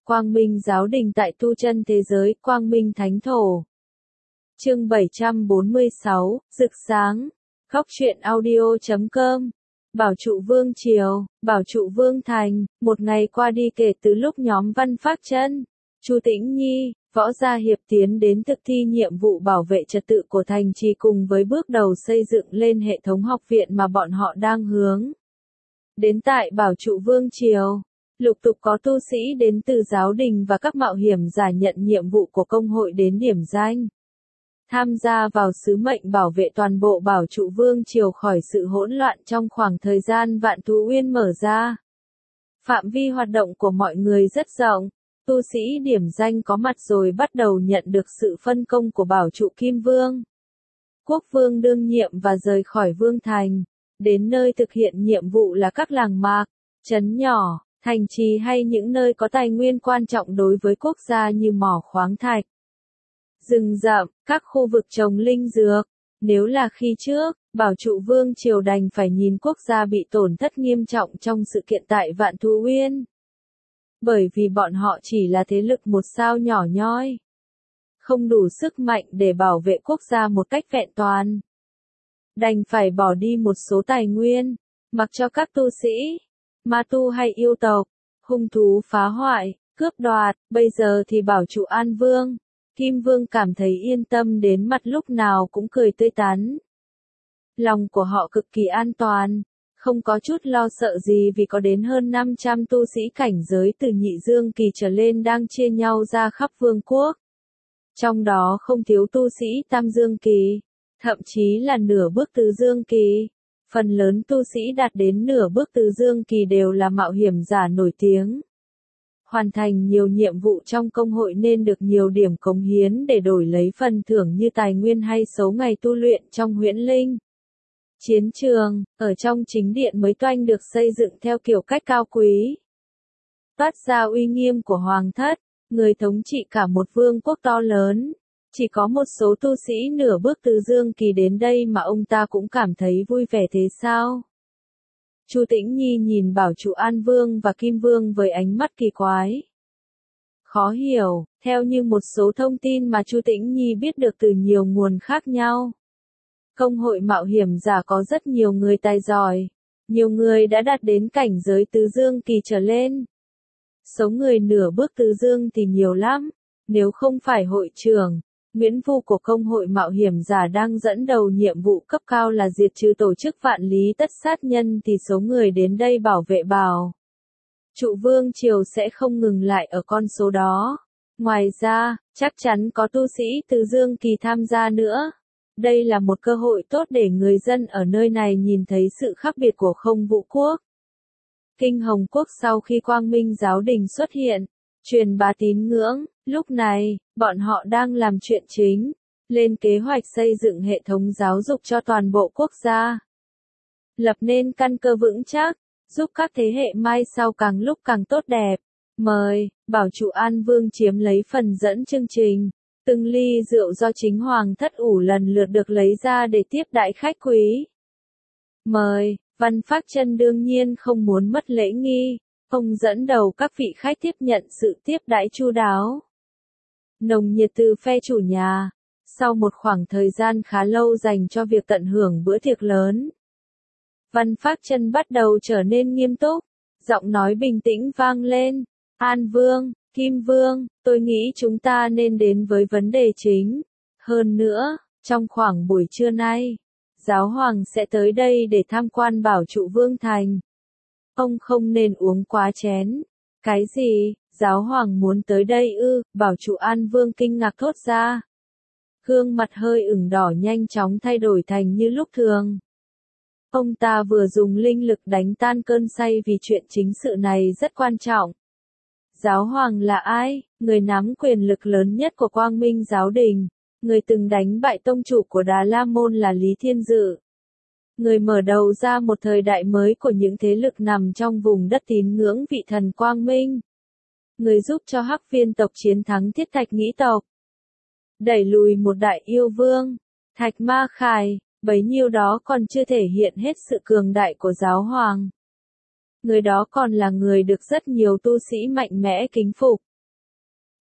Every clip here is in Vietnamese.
Quang Minh Giáo Đình tại tu chân thế giới, Quang Minh Thánh Thổ. Chương 746, Rực Sáng. Góc truyện audio.com. Bảo trụ Vương Triều, Bảo trụ Vương Thành. Một ngày qua đi kể từ lúc nhóm Văn Phác Chân, Chu Tĩnh Nhi, Võ Gia Hiệp tiến đến thực thi nhiệm vụ bảo vệ trật tự của thành trì cùng với bước đầu xây dựng lên hệ thống học viện mà bọn họ đang hướng đến tại Bảo trụ Vương Triều. Lục tục có tu sĩ đến từ giáo đình và các mạo hiểm giả nhận nhiệm vụ của công hội đến điểm danh, tham gia vào sứ mệnh bảo vệ toàn bộ Bảo trụ Vương Triều khỏi sự hỗn loạn trong khoảng thời gian Vạn Thú Uyên mở ra. Phạm vi hoạt động của mọi người rất rộng, tu sĩ điểm danh có mặt rồi bắt đầu nhận được sự phân công của Bảo trụ Kim Vương, Quốc Vương đương nhiệm và rời khỏi Vương Thành, đến nơi thực hiện nhiệm vụ là các làng mạc, trấn nhỏ, thành trì hay những nơi có tài nguyên quan trọng đối với quốc gia như mỏ khoáng thạch, rừng rậm, các khu vực trồng linh dược. Nếu là khi trước, Bảo trụ Vương Triều đành phải nhìn quốc gia bị tổn thất nghiêm trọng trong sự kiện tại Vạn Thú Uyên. Bởi vì bọn họ chỉ là thế lực một sao nhỏ nhoi, không đủ sức mạnh để bảo vệ quốc gia một cách vẹn toàn. Đành phải bỏ đi một số tài nguyên, mặc cho các tu sĩ, ma tu hay yêu tộc, hung thú phá hoại, cướp đoạt. Bây giờ thì Bảo trụ An Vương, Kim Vương cảm thấy yên tâm đến mặt lúc nào cũng cười tươi tắn. Lòng của họ cực kỳ an toàn, không có chút lo sợ gì vì có đến hơn 500 tu sĩ cảnh giới từ nhị dương kỳ trở lên đang chia nhau ra khắp vương quốc. Trong đó không thiếu tu sĩ tam dương kỳ, thậm chí là nửa bước tứ dương kỳ. Phần lớn tu sĩ đạt đến nửa bước tứ dương kỳ đều là mạo hiểm giả nổi tiếng, hoàn thành nhiều nhiệm vụ trong công hội nên được nhiều điểm cống hiến để đổi lấy phần thưởng như tài nguyên hay số ngày tu luyện trong huyễn linh. Chiến trường, ở trong chính điện mới toanh được xây dựng theo kiểu cách cao quý, toát ra uy nghiêm của hoàng thất, người thống trị cả một vương quốc to lớn. Chỉ có một số tu sĩ nửa bước từ dương kỳ đến đây mà ông ta cũng cảm thấy vui vẻ thế sao? Chu Tĩnh Nhi nhìn Bảo trụ An Vương và Kim Vương với ánh mắt kỳ quái, khó hiểu. Theo như một số thông tin mà Chu Tĩnh Nhi biết được từ nhiều nguồn khác nhau, công hội mạo hiểm giả có rất nhiều người tài giỏi, nhiều người đã đạt đến cảnh giới tứ dương kỳ trở lên. Số người nửa bước tứ dương thì nhiều lắm, nếu không phải hội trưởng Nguyễn Vu của công hội mạo hiểm giả đang dẫn đầu nhiệm vụ cấp cao là diệt trừ tổ chức vạn lý tất sát nhân thì số người đến đây bảo vệ Bảo trụ Vương Triều sẽ không ngừng lại ở con số đó. Ngoài ra, chắc chắn có tu sĩ từ dương kỳ tham gia nữa. Đây là một cơ hội tốt để người dân ở nơi này nhìn thấy sự khác biệt của Không Vũ Quốc, Kinh Hồng Quốc sau khi Quang Minh Giáo Đình xuất hiện, truyền bá tín ngưỡng. Lúc này, bọn họ đang làm chuyện chính, lên kế hoạch xây dựng hệ thống giáo dục cho toàn bộ quốc gia, lập nên căn cơ vững chắc, giúp các thế hệ mai sau càng lúc càng tốt đẹp. Mời, Bảo trụ An Vương chiếm lấy phần dẫn chương trình. Từng ly rượu do chính hoàng thất ủ lần lượt được lấy ra để tiếp đãi khách quý. Mời, Văn Phác Chân đương nhiên không muốn mất lễ nghi, ông dẫn đầu các vị khách tiếp nhận sự tiếp đãi chu đáo, nồng nhiệt từ phe chủ nhà. Sau một khoảng thời gian khá lâu dành cho việc tận hưởng bữa tiệc lớn, Văn Phác Chân bắt đầu trở nên nghiêm túc, giọng nói bình tĩnh vang lên. An Vương, Kim Vương, tôi nghĩ chúng ta nên đến với vấn đề chính. Hơn nữa, trong khoảng buổi trưa nay, Giáo Hoàng sẽ tới đây để tham quan Bảo trụ Vương Thành. Ông không nên uống quá chén. Cái gì? Giáo Hoàng muốn tới đây ư? Bảo trụ An Vương kinh ngạc thốt ra. Gương mặt hơi ửng đỏ nhanh chóng thay đổi thành như lúc thường. Ông ta vừa dùng linh lực đánh tan cơn say vì chuyện chính sự này rất quan trọng. Giáo Hoàng là ai? Người nắm quyền lực lớn nhất của Quang Minh Giáo Đình, người từng đánh bại tông chủ của Đà La Môn là Lý Thiên Dự, người mở đầu ra một thời đại mới của những thế lực nằm trong vùng đất tín ngưỡng vị thần Quang Minh, người giúp cho Hắc Viên tộc chiến thắng Thiết Thạch Nghĩ tộc, đẩy lùi một đại yêu vương, Thạch Ma Khải. Bấy nhiêu đó còn chưa thể hiện hết sự cường đại của Giáo Hoàng. Người đó còn là người được rất nhiều tu sĩ mạnh mẽ kính phục.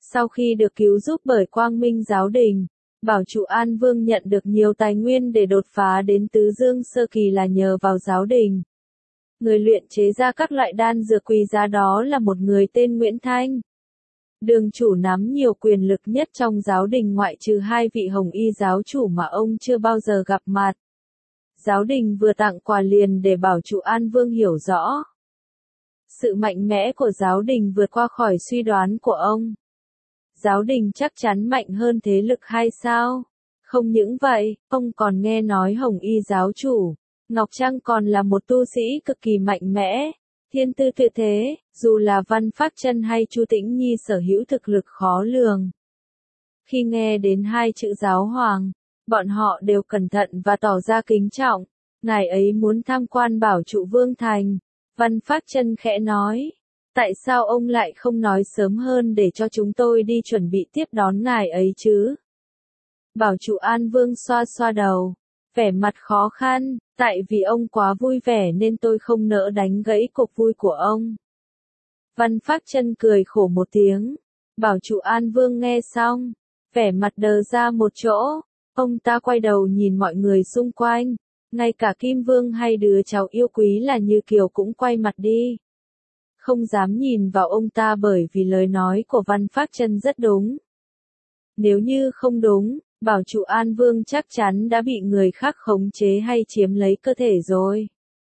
Sau khi được cứu giúp bởi Quang Minh Giáo Đình, Bảo trụ An Vương nhận được nhiều tài nguyên để đột phá đến tứ dương sơ kỳ là nhờ vào giáo đình. Người luyện chế ra các loại đan dược quý giá đó là một người tên Nguyễn Thanh. Đường chủ nắm nhiều quyền lực nhất trong giáo đình ngoại trừ hai vị hồng y giáo chủ mà ông chưa bao giờ gặp mặt. Giáo đình vừa tặng quà liền để Bảo trụ An Vương hiểu rõ. Sự mạnh mẽ của giáo đình vượt qua khỏi suy đoán của ông. Giáo đình chắc chắn mạnh hơn thế lực hay sao? Không những vậy, ông còn nghe nói hồng y giáo chủ, Ngọc Trăng còn là một tu sĩ cực kỳ mạnh mẽ, thiên tư tuyệt thế, dù là Văn Phác Chân hay Chu Tĩnh Nhi sở hữu thực lực khó lường. Khi nghe đến hai chữ giáo hoàng, bọn họ đều cẩn thận và tỏ ra kính trọng, ngài ấy muốn tham quan Bảo trụ Vương Thành. Văn Phác Chân khẽ nói, tại sao ông lại không nói sớm hơn để cho chúng tôi đi chuẩn bị tiếp đón ngài ấy chứ? Bảo trụ An Vương xoa xoa đầu, vẻ mặt khó khăn, tại vì ông quá vui vẻ nên tôi không nỡ đánh gãy cuộc vui của ông. Văn Phác Chân cười khổ một tiếng, Bảo trụ An Vương nghe xong, vẻ mặt đờ ra một chỗ, ông ta quay đầu nhìn mọi người xung quanh, ngay cả Kim Vương hay đứa cháu yêu quý là Như Kiều cũng quay mặt đi. Không dám nhìn vào ông ta bởi vì lời nói của Văn Phác Chân rất đúng. Nếu như không đúng, Bảo trụ An Vương chắc chắn đã bị người khác khống chế hay chiếm lấy cơ thể rồi.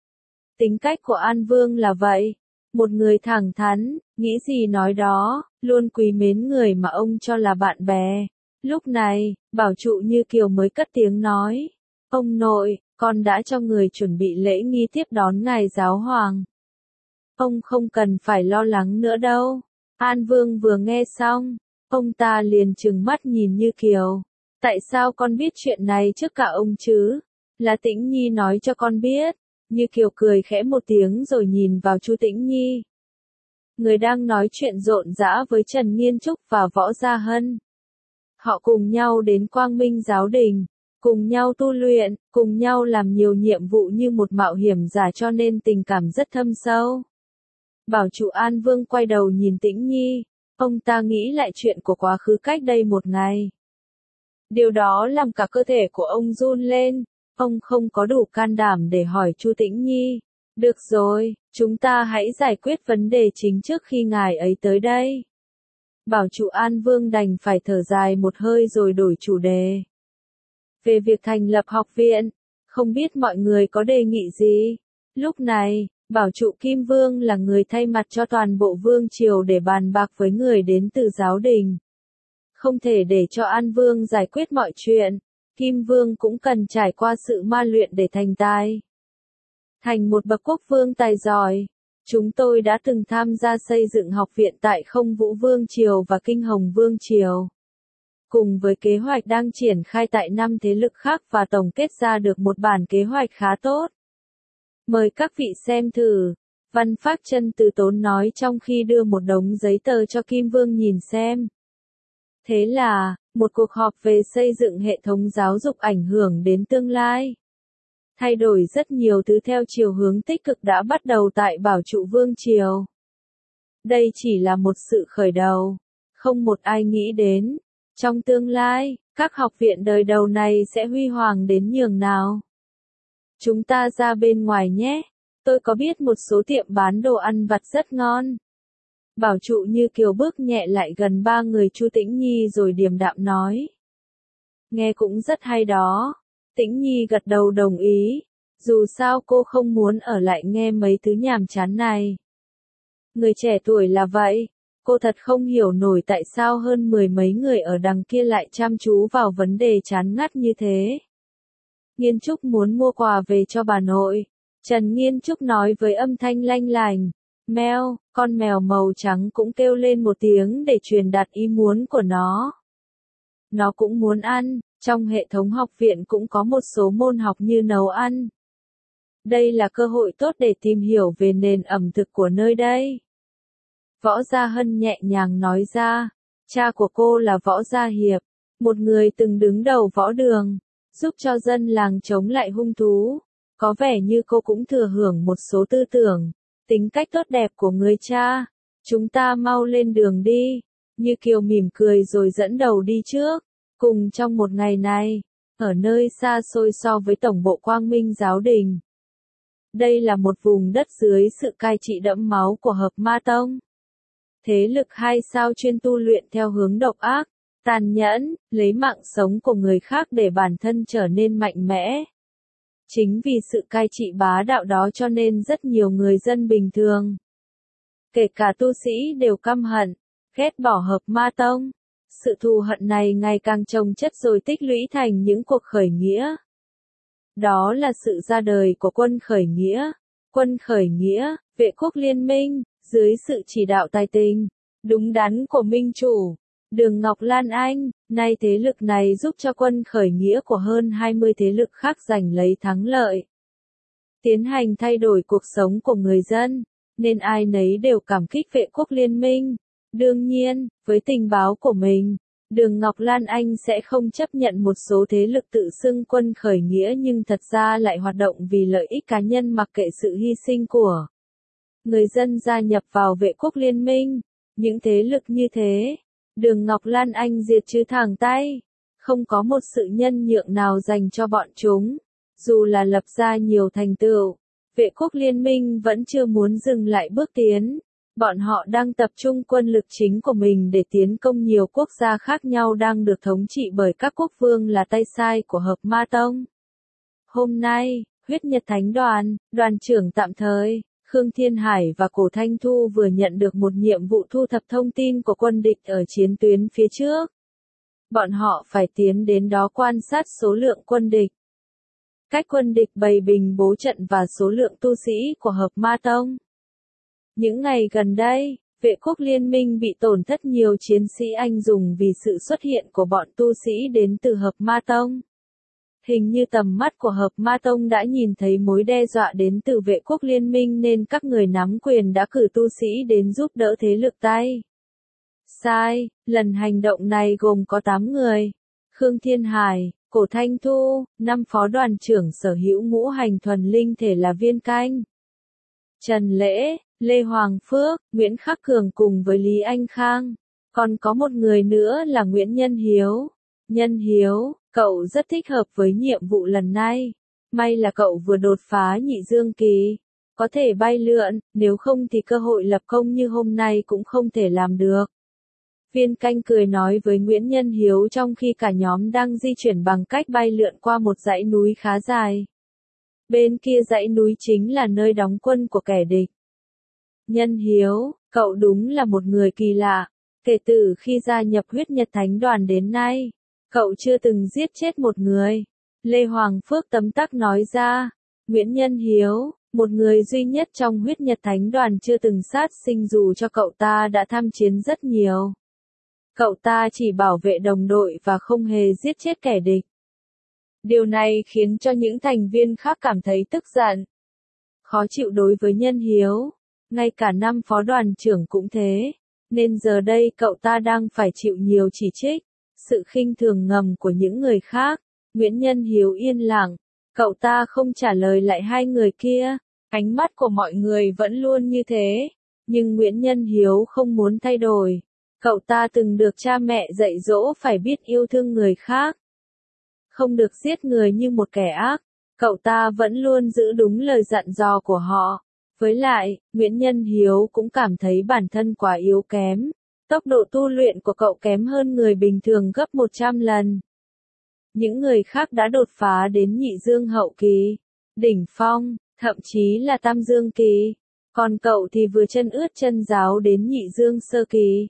Tính cách của An Vương là vậy, một người thẳng thắn, nghĩ gì nói đó, luôn quý mến người mà ông cho là bạn bè. Lúc này, Bảo trụ Như Kiều mới cất tiếng nói, ông nội, con đã cho người chuẩn bị lễ nghi tiếp đón ngài giáo hoàng. Ông không cần phải lo lắng nữa đâu. An Vương vừa nghe xong, ông ta liền trừng mắt nhìn Như Kiều. Tại sao con biết chuyện này trước cả ông chứ? Là Tĩnh Nhi nói cho con biết. Như Kiều cười khẽ một tiếng rồi nhìn vào Chu Tĩnh Nhi. Người đang nói chuyện rộn rã với Trần Nghiên Trúc và Võ Gia Hân. Họ cùng nhau đến Quang Minh Giáo Đình, cùng nhau tu luyện, cùng nhau làm nhiều nhiệm vụ như một mạo hiểm giả cho nên tình cảm rất thâm sâu. Bảo trụ An Vương quay đầu nhìn Tĩnh Nhi, ông ta nghĩ lại chuyện của quá khứ cách đây một ngày. Điều đó làm cả cơ thể của ông run lên, ông không có đủ can đảm để hỏi Chu Tĩnh Nhi. Được rồi, chúng ta hãy giải quyết vấn đề chính trước khi ngài ấy tới đây. Bảo trụ An Vương đành phải thở dài một hơi rồi đổi chủ đề. Về việc thành lập học viện, không biết mọi người có đề nghị gì? Lúc này, Bảo trụ Kim Vương là người thay mặt cho toàn bộ vương triều để bàn bạc với người đến từ giáo đình. Không thể để cho An Vương giải quyết mọi chuyện, Kim Vương cũng cần trải qua sự ma luyện để thành tài. Thành một bậc quốc vương tài giỏi, chúng tôi đã từng tham gia xây dựng học viện tại Không Vũ Vương Triều và Kinh Hồng Vương Triều. Cùng với kế hoạch đang triển khai tại 5 thế lực khác và tổng kết ra được một bản kế hoạch khá tốt. Mời các vị xem thử, Văn Phác Chân từ tốn nói trong khi đưa một đống giấy tờ cho Kim Vương nhìn xem. Thế là, một cuộc họp về xây dựng hệ thống giáo dục ảnh hưởng đến tương lai. Thay đổi rất nhiều thứ theo chiều hướng tích cực đã bắt đầu tại Bảo trụ Vương Triều. Đây chỉ là một sự khởi đầu, không một ai nghĩ đến. Trong tương lai, các học viện đời đầu này sẽ huy hoàng đến nhường nào. Chúng ta ra bên ngoài nhé, tôi có biết một số tiệm bán đồ ăn vặt rất ngon. Bảo trụ Như Kiều bước nhẹ lại gần ba người Chu Tĩnh Nhi rồi điềm đạm nói. Nghe cũng rất hay đó. Tĩnh Nhi gật đầu đồng ý. Dù sao cô không muốn ở lại nghe mấy thứ nhàm chán này. Người trẻ tuổi là vậy. Cô thật không hiểu nổi tại sao hơn 10 mấy người ở đằng kia lại chăm chú vào vấn đề chán ngắt như thế. Nghiên Trúc muốn mua quà về cho bà nội. Trần Nghiên Trúc nói với âm thanh lanh lành. Mèo, con mèo màu trắng cũng kêu lên một tiếng để truyền đạt ý muốn của nó. Nó cũng muốn ăn, trong hệ thống học viện cũng có một số môn học như nấu ăn. Đây là cơ hội tốt để tìm hiểu về nền ẩm thực của nơi đây. Võ Gia Hân nhẹ nhàng nói ra, cha của cô là Võ Gia Hiệp, một người từng đứng đầu võ đường, giúp cho dân làng chống lại hung thú. Có vẻ như cô cũng thừa hưởng một số tư tưởng, tính cách tốt đẹp của người cha. Chúng ta mau lên đường đi. Như Kiều mỉm cười rồi dẫn đầu đi trước. Cùng trong một ngày này, ở nơi xa xôi so với tổng bộ Quang Minh Giáo Đình. Đây là một vùng đất dưới sự cai trị đẫm máu của Hợp Ma Tông. Thế lực hai sao chuyên tu luyện theo hướng độc ác, tàn nhẫn, lấy mạng sống của người khác để bản thân trở nên mạnh mẽ. Chính vì sự cai trị bá đạo đó cho nên rất nhiều người dân bình thường, kể cả tu sĩ đều căm hận, ghét bỏ Hợp Ma Tông. Sự thù hận này ngày càng chồng chất rồi tích lũy thành những cuộc khởi nghĩa. Đó là sự ra đời của quân khởi nghĩa. Quân khởi nghĩa, vệ quốc liên minh, dưới sự chỉ đạo tài tình, đúng đắn của minh chủ, Đường Ngọc Lan Anh, nay thế lực này giúp cho quân khởi nghĩa của hơn 20 thế lực khác giành lấy thắng lợi. Tiến hành thay đổi cuộc sống của người dân, nên ai nấy đều cảm kích vệ quốc liên minh. Đương nhiên, với tình báo của mình, Đường Ngọc Lan Anh sẽ không chấp nhận một số thế lực tự xưng quân khởi nghĩa nhưng thật ra lại hoạt động vì lợi ích cá nhân mặc kệ sự hy sinh của người dân gia nhập vào vệ quốc liên minh. Những thế lực như thế, Đường Ngọc Lan Anh diệt trừ thẳng tay, không có một sự nhân nhượng nào dành cho bọn chúng. Dù là lập ra nhiều thành tựu, vệ quốc liên minh vẫn chưa muốn dừng lại bước tiến. Bọn họ đang tập trung quân lực chính của mình để tiến công nhiều quốc gia khác nhau đang được thống trị bởi các quốc vương là tay sai của Hợp Ma Tông. Hôm nay, Huyết Nhật Thánh Đoàn, đoàn trưởng tạm thời, Khương Thiên Hải và Cổ Thanh Thu vừa nhận được một nhiệm vụ thu thập thông tin của quân địch ở chiến tuyến phía trước. Bọn họ phải tiến đến đó quan sát số lượng quân địch, cách quân địch bày bình bố trận và số lượng tu sĩ của Hợp Ma Tông. Những ngày gần đây, vệ quốc liên minh bị tổn thất nhiều chiến sĩ anh hùng vì sự xuất hiện của bọn tu sĩ đến từ Hợp Ma Tông. Hình như tầm mắt của Hợp Ma Tông đã nhìn thấy mối đe dọa đến từ vệ quốc liên minh nên các người nắm quyền đã cử tu sĩ đến giúp đỡ thế lực tay sai. Lần hành động này gồm có 8 người. Khương Thiên Hải, Cổ Thanh Thu, 5 phó đoàn trưởng sở hữu ngũ hành thuần linh thể là Viên Canh, Trần Lễ, Lê Hoàng Phước, Nguyễn Khắc Cường cùng với Lý Anh Khang. Còn có một người nữa là Nguyễn Nhân Hiếu. Nhân Hiếu, cậu rất thích hợp với nhiệm vụ lần này. May là cậu vừa đột phá nhị dương kỳ, có thể bay lượn, nếu không thì cơ hội lập công như hôm nay cũng không thể làm được. Viên Canh cười nói với Nguyễn Nhân Hiếu trong khi cả nhóm đang di chuyển bằng cách bay lượn qua một dãy núi khá dài. Bên kia dãy núi chính là nơi đóng quân của kẻ địch. Nhân Hiếu, cậu đúng là một người kỳ lạ. Kể từ khi gia nhập Huyết Nhật Thánh Đoàn đến nay, cậu chưa từng giết chết một người. Lê Hoàng Phước tấm tắc nói ra. Nguyễn Nhân Hiếu, một người duy nhất trong Huyết Nhật Thánh Đoàn chưa từng sát sinh dù cho cậu ta đã tham chiến rất nhiều. Cậu ta chỉ bảo vệ đồng đội và không hề giết chết kẻ địch. Điều này khiến cho những thành viên khác cảm thấy tức giận, khó chịu đối với Nhân Hiếu. Ngay cả 5 phó đoàn trưởng cũng thế. Nên giờ đây cậu ta đang phải chịu nhiều chỉ trích, sự khinh thường ngầm của những người khác. Nguyễn Nhân Hiếu yên lặng, cậu ta không trả lời lại hai người kia. Ánh mắt của mọi người vẫn luôn như thế. Nhưng Nguyễn Nhân Hiếu không muốn thay đổi. Cậu ta từng được cha mẹ dạy dỗ phải biết yêu thương người khác, không được giết người như một kẻ ác. Cậu ta vẫn luôn giữ đúng lời dặn dò của họ. Với lại, Nguyễn Nhân Hiếu cũng cảm thấy bản thân quá yếu kém. Tốc độ tu luyện của cậu kém hơn người bình thường gấp 100 lần. Những người khác đã đột phá đến nhị dương hậu kỳ, đỉnh phong, thậm chí là tam dương kỳ. Còn cậu thì vừa chân ướt chân ráo đến nhị dương sơ kỳ.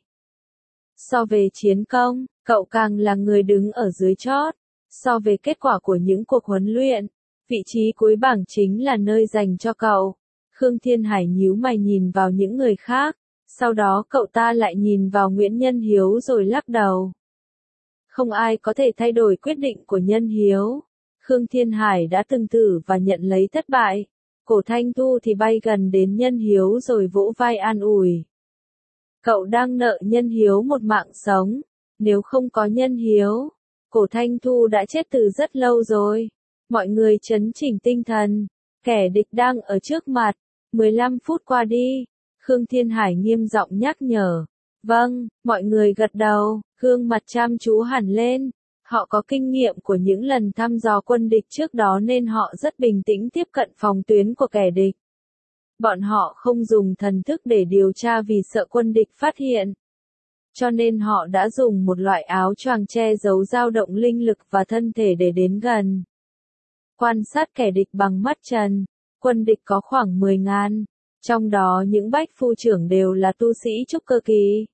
So về chiến công, cậu càng là người đứng ở dưới chót. So về kết quả của những cuộc huấn luyện, vị trí cuối bảng chính là nơi dành cho cậu. Khương Thiên Hải nhíu mày nhìn vào những người khác, sau đó cậu ta lại nhìn vào Nguyễn Nhân Hiếu rồi lắc đầu. Không ai có thể thay đổi quyết định của Nhân Hiếu. Khương Thiên Hải đã từng thử và nhận lấy thất bại. Cổ Thanh Thu thì bay gần đến Nhân Hiếu rồi vỗ vai an ủi. Cậu đang nợ Nhân Hiếu một mạng sống. Nếu không có Nhân Hiếu, Cổ Thanh Thu đã chết từ rất lâu rồi. Mọi người trấn chỉnh tinh thần. Kẻ địch đang ở trước mặt. 15 phút qua đi. Khương Thiên Hải nghiêm giọng nhắc nhở. Vâng, mọi người gật đầu, gương mặt chăm chú hẳn lên. Họ có kinh nghiệm của những lần thăm dò quân địch trước đó nên họ rất bình tĩnh tiếp cận phòng tuyến của kẻ địch. Bọn họ không dùng thần thức để điều tra vì sợ quân địch phát hiện. Cho nên họ đã dùng một loại áo choàng che giấu dao động linh lực và thân thể để đến gần. Quan sát kẻ địch bằng mắt trần, quân địch có khoảng 10.000, trong đó những bách phu trưởng đều là tu sĩ trúc cơ kỳ.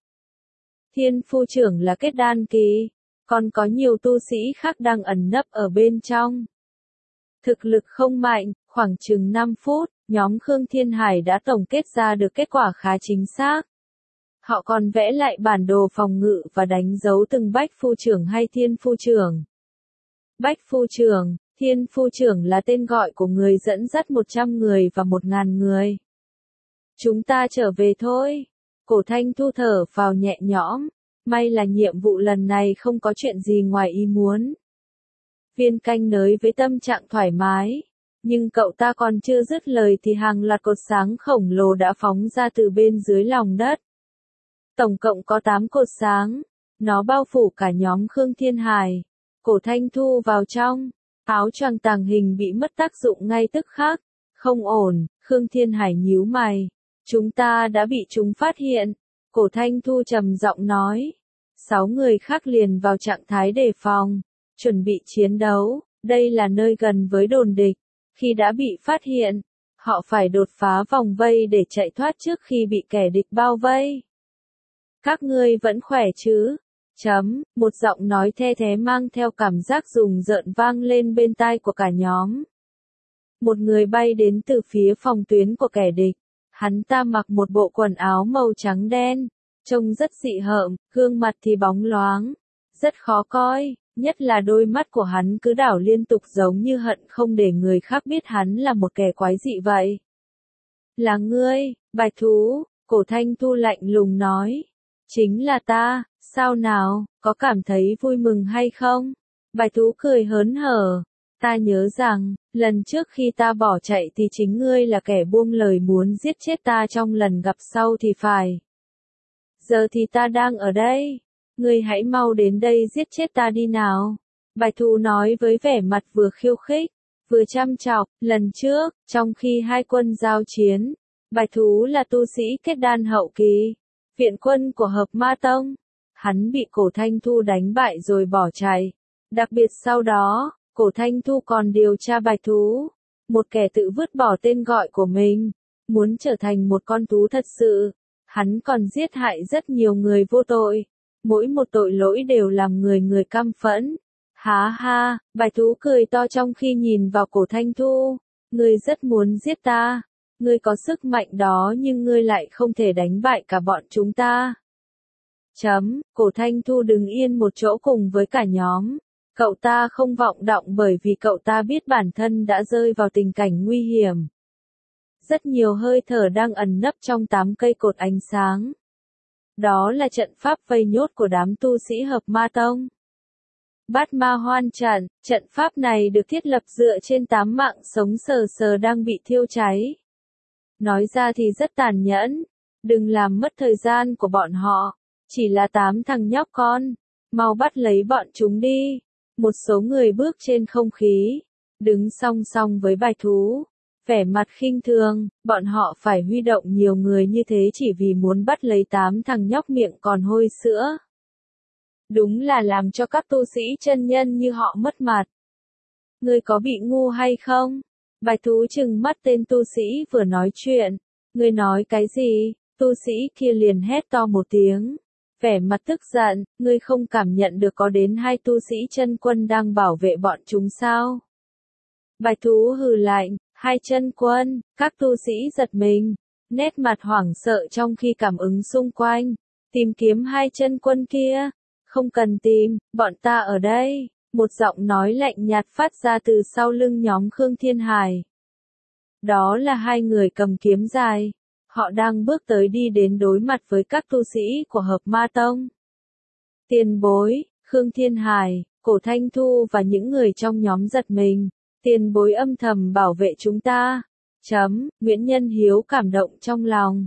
Thiên phu trưởng là kết đan kỳ, còn có nhiều tu sĩ khác đang ẩn nấp ở bên trong. Thực lực không mạnh, khoảng chừng 5 phút, nhóm Khương Thiên Hải đã tổng kết ra được kết quả khá chính xác. Họ còn vẽ lại bản đồ phòng ngự và đánh dấu từng bách phu trưởng hay thiên phu trưởng. Bách phu trưởng, thiên phu trưởng là tên gọi của người dẫn dắt 100 người và 1.000 người. Chúng ta trở về thôi. Cổ Thanh Thu thở phào nhẹ nhõm. May là nhiệm vụ lần này không có chuyện gì ngoài ý muốn. Viên Canh nới với tâm trạng thoải mái. Nhưng cậu ta còn chưa dứt lời thì hàng loạt cột sáng khổng lồ đã phóng ra từ bên dưới lòng đất. Tổng cộng có 8 cột sáng. Nó bao phủ cả nhóm Khương Thiên Hải. Cổ Thanh Thu vào trong. Áo choàng tàng hình bị mất tác dụng ngay tức khắc. Không ổn, Khương Thiên Hải nhíu mày. Chúng ta đã bị chúng phát hiện. Cổ Thanh Thu trầm giọng nói. 6 người khác liền vào trạng thái đề phòng. Chuẩn bị chiến đấu. Đây là nơi gần với đồn địch. Khi đã bị phát hiện, họ phải đột phá vòng vây để chạy thoát trước khi bị kẻ địch bao vây. Các ngươi vẫn khỏe chứ? Một giọng nói the thé mang theo cảm giác rùng rợn vang lên bên tai của cả nhóm. Một người bay đến từ phía phòng tuyến của kẻ địch. Hắn ta mặc một bộ quần áo màu trắng đen, trông rất dị hợm, gương mặt thì bóng loáng, rất khó coi, nhất là đôi mắt của hắn cứ đảo liên tục giống như hận không để người khác biết hắn là một kẻ quái dị vậy. Là ngươi, Bạch Thú, Cổ Thanh Thu lạnh lùng nói. Chính là ta, sao nào, có cảm thấy vui mừng hay không? Bạch Thú cười hớn hở. Ta nhớ rằng, lần trước khi ta bỏ chạy thì chính ngươi là kẻ buông lời muốn giết chết ta trong lần gặp sau thì phải. Giờ thì ta đang ở đây. Ngươi hãy mau đến đây giết chết ta đi nào. Bạch Thú nói với vẻ mặt vừa khiêu khích, vừa chăm chọc. Lần trước, trong khi hai quân giao chiến, Bạch Thú là tu sĩ kết đan hậu kỳ, viện quân của Hợp Ma Tông. Hắn bị Cổ Thanh Thu đánh bại rồi bỏ chạy. Đặc biệt sau đó, Cổ Thanh Thu còn điều tra Bạch Thú, một kẻ tự vứt bỏ tên gọi của mình, muốn trở thành một con thú thật sự. Hắn còn giết hại rất nhiều người vô tội, mỗi một tội lỗi đều làm người căm phẫn. Há ha, Bạch Thú cười to trong khi nhìn vào Cổ Thanh Thu. Ngươi rất muốn giết ta, ngươi có sức mạnh đó nhưng ngươi lại không thể đánh bại cả bọn chúng ta. Cổ Thanh Thu đứng yên một chỗ cùng với cả nhóm. Cậu ta không vọng động bởi vì cậu ta biết bản thân đã rơi vào tình cảnh nguy hiểm. Rất nhiều hơi thở đang ẩn nấp trong 8 cây cột ánh sáng. Đó là trận pháp vây nhốt của đám tu sĩ Hợp Ma Tông. Bát Ma Hoan Trận, trận pháp này được thiết lập dựa trên 8 mạng sống sờ sờ đang bị thiêu cháy. Nói ra thì rất tàn nhẫn, đừng làm mất thời gian của bọn họ, chỉ là 8 thằng nhóc con, mau bắt lấy bọn chúng đi. Một số người bước trên không khí, đứng song song với Bạch Thú, vẻ mặt khinh thường, bọn họ phải huy động nhiều người như thế chỉ vì muốn bắt lấy 8 thằng nhóc miệng còn hôi sữa. Đúng là làm cho các tu sĩ chân nhân như họ mất mặt. Ngươi có bị ngu hay không? Bạch Thú trừng mắt tên tu sĩ vừa nói chuyện. Ngươi nói cái gì? Tu sĩ kia liền hét to một tiếng. Vẻ mặt tức giận, ngươi không cảm nhận được có đến 2 tu sĩ chân quân đang bảo vệ bọn chúng sao? Bạch Thú hừ lạnh, 2 chân quân, các tu sĩ giật mình, nét mặt hoảng sợ trong khi cảm ứng xung quanh, tìm kiếm 2 chân quân kia. Không cần tìm, bọn ta ở đây, một giọng nói lạnh nhạt phát ra từ sau lưng nhóm Khương Thiên Hải. Đó là 2 người cầm kiếm dài. Họ đang bước tới đi đến đối mặt với các tu sĩ của Hợp Ma Tông. Tiền bối, Khương Thiên Hải, Cổ Thanh Thu và những người trong nhóm giật mình. Tiền bối âm thầm bảo vệ chúng ta. Nguyễn Nhân Hiếu cảm động trong lòng.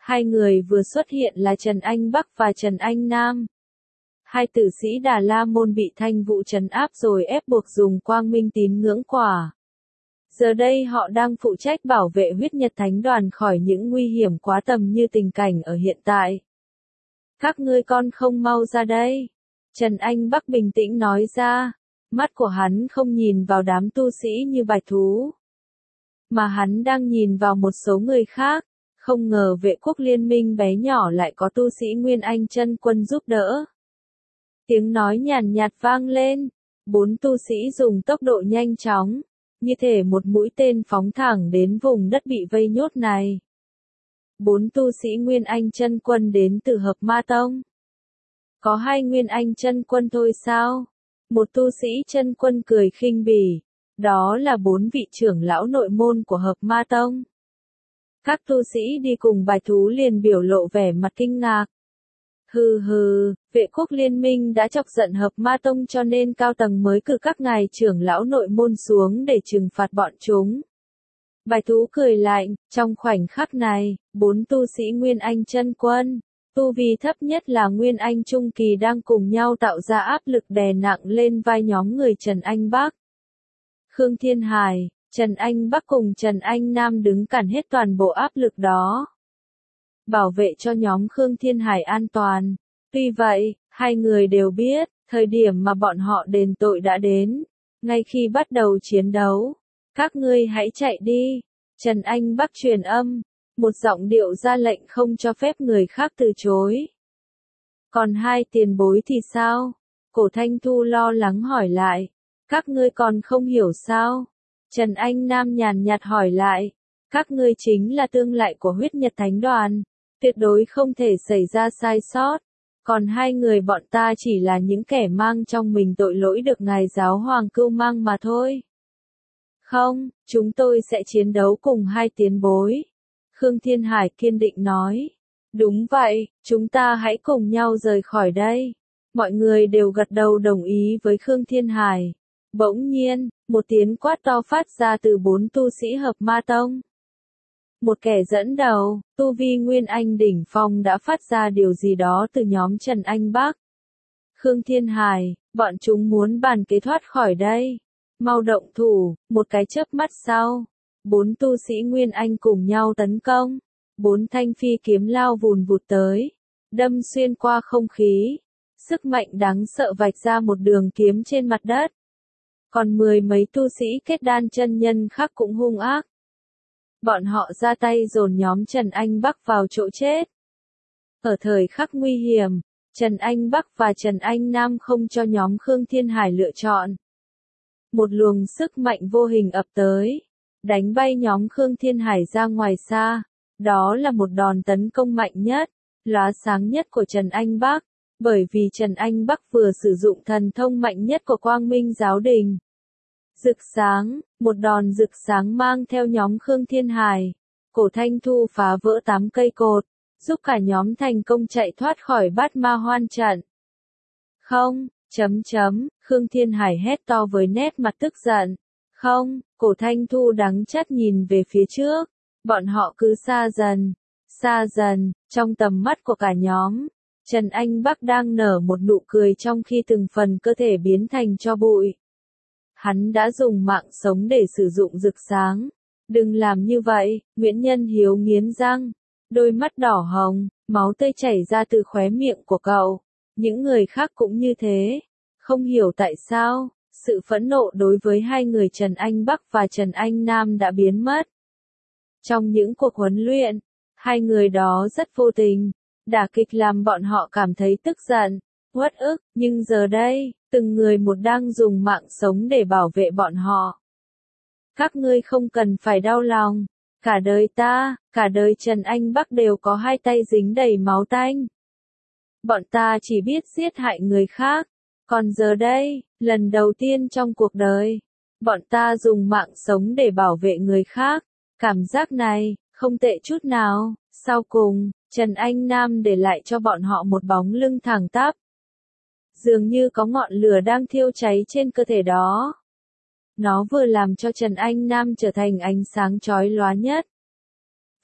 Hai người vừa xuất hiện là Trần Anh Bắc và Trần Anh Nam. Hai tử sĩ Đà La Môn bị Thanh Vũ trấn áp rồi ép buộc dùng Quang Minh tín ngưỡng quả. Giờ đây họ đang phụ trách bảo vệ huyết nhật thánh đoàn khỏi những nguy hiểm quá tầm như tình cảnh ở hiện tại. Các ngươi con không mau ra đây. Trần Anh Bắc bình tĩnh nói ra. Mắt của hắn không nhìn vào đám tu sĩ như bạch thú, mà hắn đang nhìn vào một số người khác. Không ngờ Vệ Quốc Liên Minh bé nhỏ lại có tu sĩ Nguyên Anh Chân Quân giúp đỡ. Tiếng nói nhàn nhạt vang lên. 4 tu sĩ dùng tốc độ nhanh chóng, như thể một mũi tên phóng thẳng đến vùng đất bị vây nhốt này. 4 tu sĩ Nguyên Anh Chân Quân đến từ Hợp Ma Tông. Có 2 Nguyên Anh Chân Quân thôi sao? Một tu sĩ chân quân cười khinh bỉ. Đó là 4 vị trưởng lão nội môn của Hợp Ma Tông. Các tu sĩ đi cùng bạch thú liền biểu lộ vẻ mặt kinh ngạc. Hừ hừ, Vệ Quốc Liên Minh đã chọc giận Hợp Ma Tông cho nên cao tầng mới cử các ngài trưởng lão nội môn xuống để trừng phạt bọn chúng. Bạch thú cười lạnh, trong khoảnh khắc này, 4 tu sĩ Nguyên Anh Chân Quân, tu vi thấp nhất là Nguyên Anh Trung Kỳ đang cùng nhau tạo ra áp lực đè nặng lên vai nhóm người Trần Anh Bắc. Khương Thiên Hải, Trần Anh Bắc cùng Trần Anh Nam đứng cản hết toàn bộ áp lực đó, bảo vệ cho nhóm Khương Thiên Hải an toàn. Tuy vậy, hai người đều biết, thời điểm mà bọn họ đền tội đã đến. Ngay khi bắt đầu chiến đấu, các ngươi hãy chạy đi. Trần Anh Bắc truyền âm, một giọng điệu ra lệnh không cho phép người khác từ chối. Còn 2 tiền bối thì sao? Cổ Thanh Thu lo lắng hỏi lại. Các ngươi còn không hiểu sao? Trần Anh Nam nhàn nhạt hỏi lại. Các ngươi chính là tương lại của huyết nhật thánh đoàn. Tuyệt đối không thể xảy ra sai sót. Còn 2 người bọn ta chỉ là những kẻ mang trong mình tội lỗi được ngài giáo hoàng cưu mang mà thôi. Không, chúng tôi sẽ chiến đấu cùng 2 tiền bối. Khương Thiên Hải kiên định nói. Đúng vậy, chúng ta hãy cùng nhau rời khỏi đây. Mọi người đều gật đầu đồng ý với Khương Thiên Hải. Bỗng nhiên, một tiếng quát to phát ra từ 4 tu sĩ Hợp Ma Tông. Một kẻ dẫn đầu, tu vi Nguyên Anh đỉnh phong đã phát ra điều gì đó từ nhóm Trần Anh Bắc. Khương Thiên Hải, bọn chúng muốn bàn kế thoát khỏi đây. Mau động thủ, một cái chớp mắt sau. 4 tu sĩ Nguyên Anh cùng nhau tấn công. 4 thanh phi kiếm lao vùn vụt tới, đâm xuyên qua không khí. Sức mạnh đáng sợ vạch ra một đường kiếm trên mặt đất. Còn 10 mấy tu sĩ kết đan chân nhân khác cũng hung ác. Bọn họ ra tay dồn nhóm Trần Anh Bắc vào chỗ chết. Ở thời khắc nguy hiểm, Trần Anh Bắc và Trần Anh Nam không cho nhóm Khương Thiên Hải lựa chọn. Một luồng sức mạnh vô hình ập tới, đánh bay nhóm Khương Thiên Hải ra ngoài xa. Đó là một đòn tấn công mạnh nhất, lóa sáng nhất của Trần Anh Bắc, bởi vì Trần Anh Bắc vừa sử dụng thần thông mạnh nhất của Quang Minh Giáo Đình. Rực sáng, một đòn rực sáng mang theo nhóm Khương Thiên Hải. Cổ Thanh Thu phá vỡ 8 cây cột, giúp cả nhóm thành công chạy thoát khỏi bát ma hoan trận. Không, Khương Thiên Hải hét to với nét mặt tức giận. Không, Cổ Thanh Thu đắng chát nhìn về phía trước. Bọn họ cứ xa dần, trong tầm mắt của cả nhóm. Trần Anh Bắc đang nở một nụ cười trong khi từng phần cơ thể biến thành tro bụi. Hắn đã dùng mạng sống để sử dụng rực sáng. Đừng làm như vậy, Nguyễn Nhân Hiếu nghiến răng. Đôi mắt đỏ hồng, máu tươi chảy ra từ khóe miệng của cậu. Những người khác cũng như thế. Không hiểu tại sao, sự phẫn nộ đối với 2 người Trần Anh Bắc và Trần Anh Nam đã biến mất. Trong những cuộc huấn luyện, 2 người đó rất vô tình, đả kích làm bọn họ cảm thấy tức giận, uất ức, nhưng giờ đây, từng người một đang dùng mạng sống để bảo vệ bọn họ. Các ngươi không cần phải đau lòng, cả đời ta, cả đời Trần Anh Bắc đều có 2 tay dính đầy máu tanh. Bọn ta chỉ biết giết hại người khác, còn giờ đây, lần đầu tiên trong cuộc đời, bọn ta dùng mạng sống để bảo vệ người khác. Cảm giác này, không tệ chút nào. Sau cùng, Trần Anh Nam để lại cho bọn họ một bóng lưng thẳng tắp. Dường như có ngọn lửa đang thiêu cháy trên cơ thể đó. Nó vừa làm cho Trần Anh Nam trở thành ánh sáng chói lóa nhất,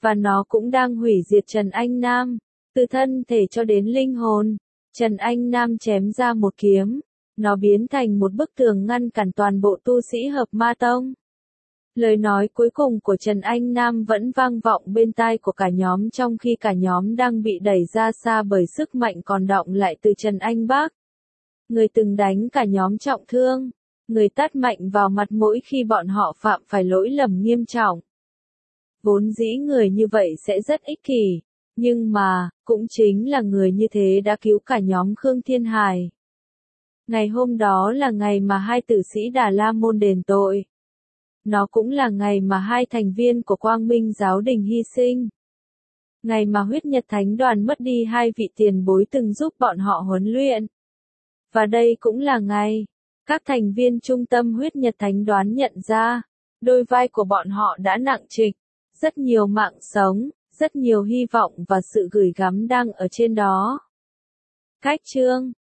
Và nó cũng đang hủy diệt Trần Anh Nam, từ thân thể cho đến linh hồn. Trần Anh Nam chém ra một kiếm, nó biến thành một bức tường ngăn cản toàn bộ tu sĩ Hợp Ma Tông. Lời nói cuối cùng của Trần Anh Nam vẫn vang vọng bên tai của cả nhóm trong khi cả nhóm đang bị đẩy ra xa bởi sức mạnh còn đọng lại từ Trần Anh Bác. Người từng đánh cả nhóm trọng thương, người tát mạnh vào mặt mỗi khi bọn họ phạm phải lỗi lầm nghiêm trọng. Vốn dĩ người như vậy sẽ rất ích kỷ, nhưng mà, cũng chính là người như thế đã cứu cả nhóm Khương Thiên Hải. Ngày hôm đó là ngày mà hai tử sĩ Đà La Môn đền tội. Nó cũng là ngày mà hai thành viên của Quang Minh Giáo Đình hy sinh. Ngày mà Huyết Nhật Thánh Đoàn mất đi hai vị tiền bối từng giúp bọn họ huấn luyện. Và đây cũng là ngày, các thành viên trung tâm Huyết Nhật Thánh Đoàn nhận ra, đôi vai của bọn họ đã nặng trịch, rất nhiều mạng sống, rất nhiều hy vọng và sự gửi gắm đang ở trên đó. Cách chương